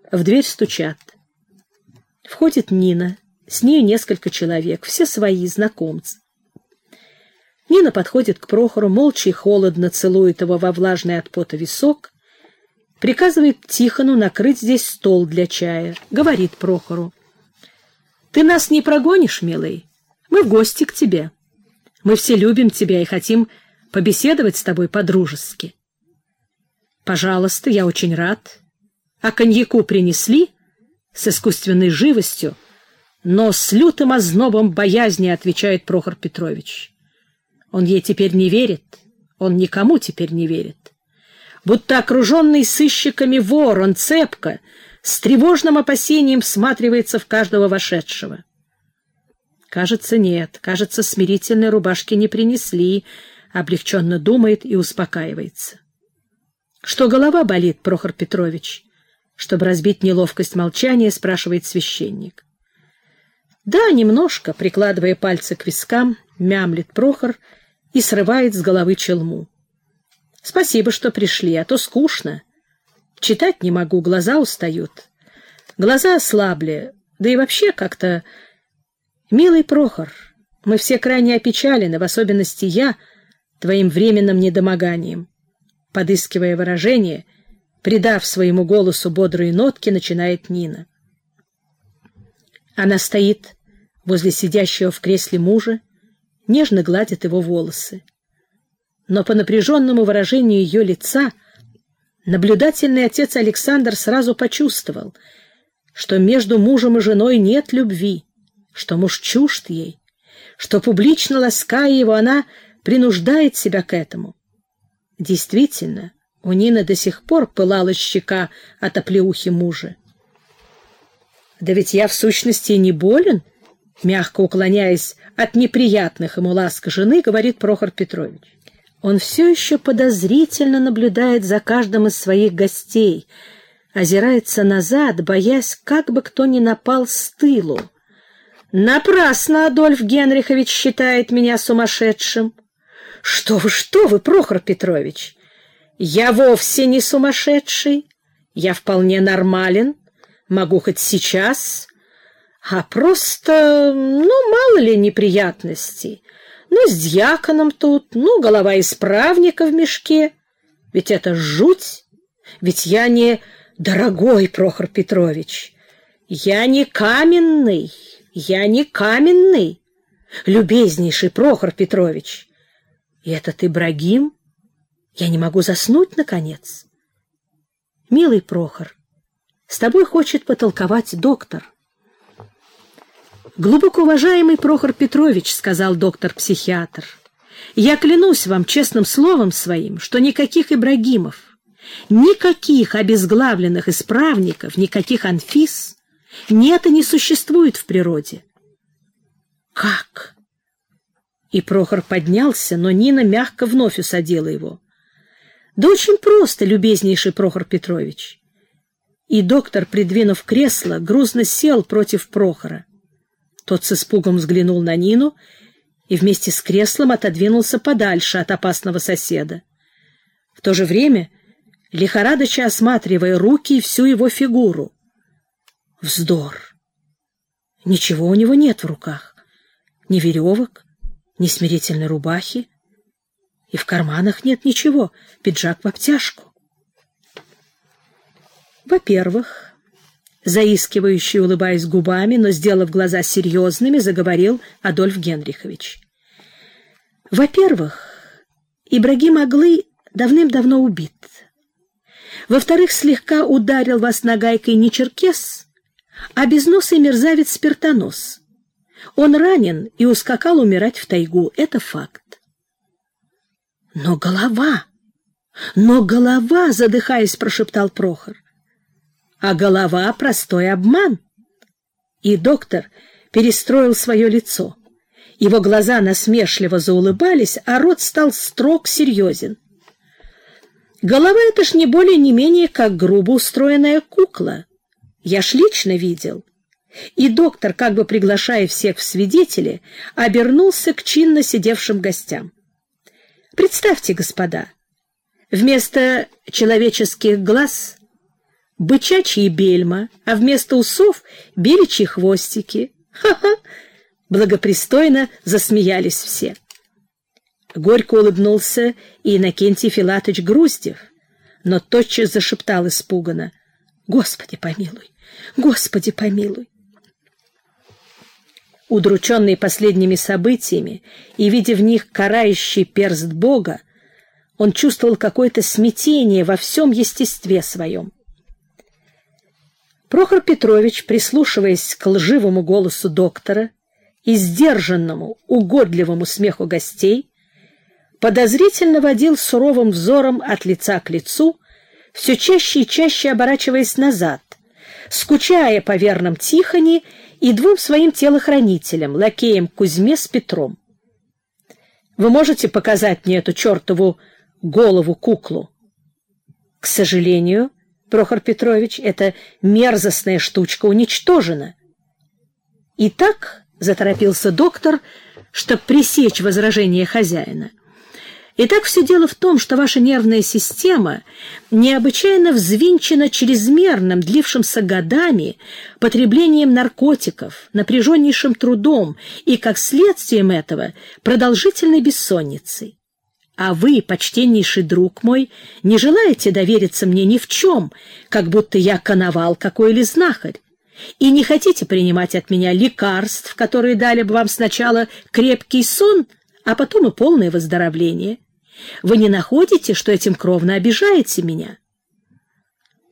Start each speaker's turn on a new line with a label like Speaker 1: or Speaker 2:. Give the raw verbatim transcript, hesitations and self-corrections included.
Speaker 1: В дверь стучат. Входит Нина, с нею несколько человек, все свои, знакомцы. Нина подходит к Прохору, молча и холодно целует его во влажный от пота висок, приказывает Тихону накрыть здесь стол для чая, говорит Прохору: «Ты нас не прогонишь, милый, мы в гости к тебе. Мы все любим тебя и хотим побеседовать с тобой по-дружески. Пожалуйста, я очень рад. А коньяку принесли?» С искусственной живостью, но с лютым ознобом боязни отвечает Прохор Петрович. Он ей теперь не верит, он никому теперь не верит. Будто окруженный сыщиками вор, он цепко, с тревожным опасением всматривается в каждого вошедшего. Кажется, нет, кажется, смирительной рубашки не принесли, облегченно думает и успокаивается. Что голова болит, Прохор Петрович? Чтобы разбить неловкость молчания, спрашивает священник. Да, немножко, прикладывая пальцы к вискам, мямлит Прохор и срывает с головы челму. Спасибо, что пришли, а то скучно. Читать не могу, глаза устают. Глаза ослабли, да и вообще как-то... Милый Прохор, мы все крайне опечалены, в особенности я, твоим временным недомоганием. Подыскивая выражение, придав своему голосу бодрые нотки, начинает Нина. Она стоит возле сидящего в кресле мужа, нежно гладит его волосы. Но по напряженному выражению ее лица наблюдательный отец Александр сразу почувствовал, что между мужем и женой нет любви, что муж чужд ей, что, публично лаская его, она принуждает себя к этому. Действительно, у Нины до сих пор пылала щека от оплеухи мужа. «Да ведь я в сущности не болен», мягко уклоняясь от неприятных ему ласк жены, говорит Прохор Петрович. Он все еще подозрительно наблюдает за каждым из своих гостей, озирается назад, боясь, как бы кто ни напал с тылу. «Напрасно Адольф Генрихович считает меня сумасшедшим». «Что вы, что вы, Прохор Петрович? Я вовсе не сумасшедший, я вполне нормален, могу хоть сейчас, а просто, ну, мало ли неприятностей. Ну, с дьяконом тут, ну, голова исправника в мешке. Ведь это жуть, ведь я не... Дорогой Прохор Петрович, я не каменный, я не каменный, любезнейший Прохор Петрович. И этот Ибрагим, я не могу заснуть, наконец. Милый Прохор, с тобой хочет потолковать доктор. Глубоко уважаемый Прохор Петрович, сказал доктор-психиатр, я клянусь вам честным словом своим, что никаких Ибрагимов, никаких обезглавленных исправников, никаких Анфис нет и не существует в природе. Как? И Прохор поднялся, но Нина мягко вновь усадила его. Да очень просто, любезнейший Прохор Петрович. И доктор, придвинув кресло, грузно сел против Прохора. Тот с испугом взглянул на Нину и вместе с креслом отодвинулся подальше от опасного соседа. В то же время лихорадочно осматривая руки и всю его фигуру. Вздор! Ничего у него нет в руках. Ни веревок, ни смирительной рубахи. И в карманах нет ничего, пиджак в обтяжку. Во-первых, заискивающий, улыбаясь губами, но сделав глаза серьезными, заговорил Адольф Генрихович. Во-первых, Ибрагим Аглы давным-давно убит. Во-вторых, слегка ударил вас нагайкой не черкес, а безносый мерзавец Спиртонос. Он ранен и ускакал умирать в тайгу. Это факт. Но голова, но голова, задыхаясь, прошептал Прохор. А голова — простой обман. И доктор перестроил свое лицо. Его глаза насмешливо заулыбались, а рот стал строг серьезен. Голова — это ж не более не менее, как грубо устроенная кукла. Я ж лично видел. И доктор, как бы приглашая всех в свидетели, обернулся к чинно сидевшим гостям. Представьте, господа, вместо человеческих глаз бычачьи бельма, а вместо усов — беличьи хвостики. Ха-ха! Благопристойно засмеялись все. Горько улыбнулся и Иннокентий Филатыч Груздев, но тотчас зашептал испуганно: «Господи помилуй! Господи помилуй!» Удрученный последними событиями и видя в них карающий перст Бога, он чувствовал какое-то смятение во всем естестве своем. Прохор Петрович, прислушиваясь к лживому голосу доктора и сдержанному, угодливому смеху гостей, подозрительно водил суровым взором от лица к лицу, все чаще и чаще оборачиваясь назад, скучая по верным Тихоне и двум своим телохранителям, лакеям Кузьме с Петром. «Вы можете показать мне эту чертову голову-куклу?» «К сожалению, Прохор Петрович, эта мерзостная штучка уничтожена». «И так», — заторопился доктор, чтобы пресечь возражение хозяина, «итак, все дело в том, что ваша нервная система необычайно взвинчена чрезмерным, длившимся годами, потреблением наркотиков, напряженнейшим трудом и, как следствием этого, продолжительной бессонницей. А вы, почтеннейший друг мой, не желаете довериться мне ни в чем, как будто я коновал какой или знахарь, и не хотите принимать от меня лекарств, которые дали бы вам сначала крепкий сон, а потом и полное выздоровление. Вы не находите, что этим кровно обижаете меня?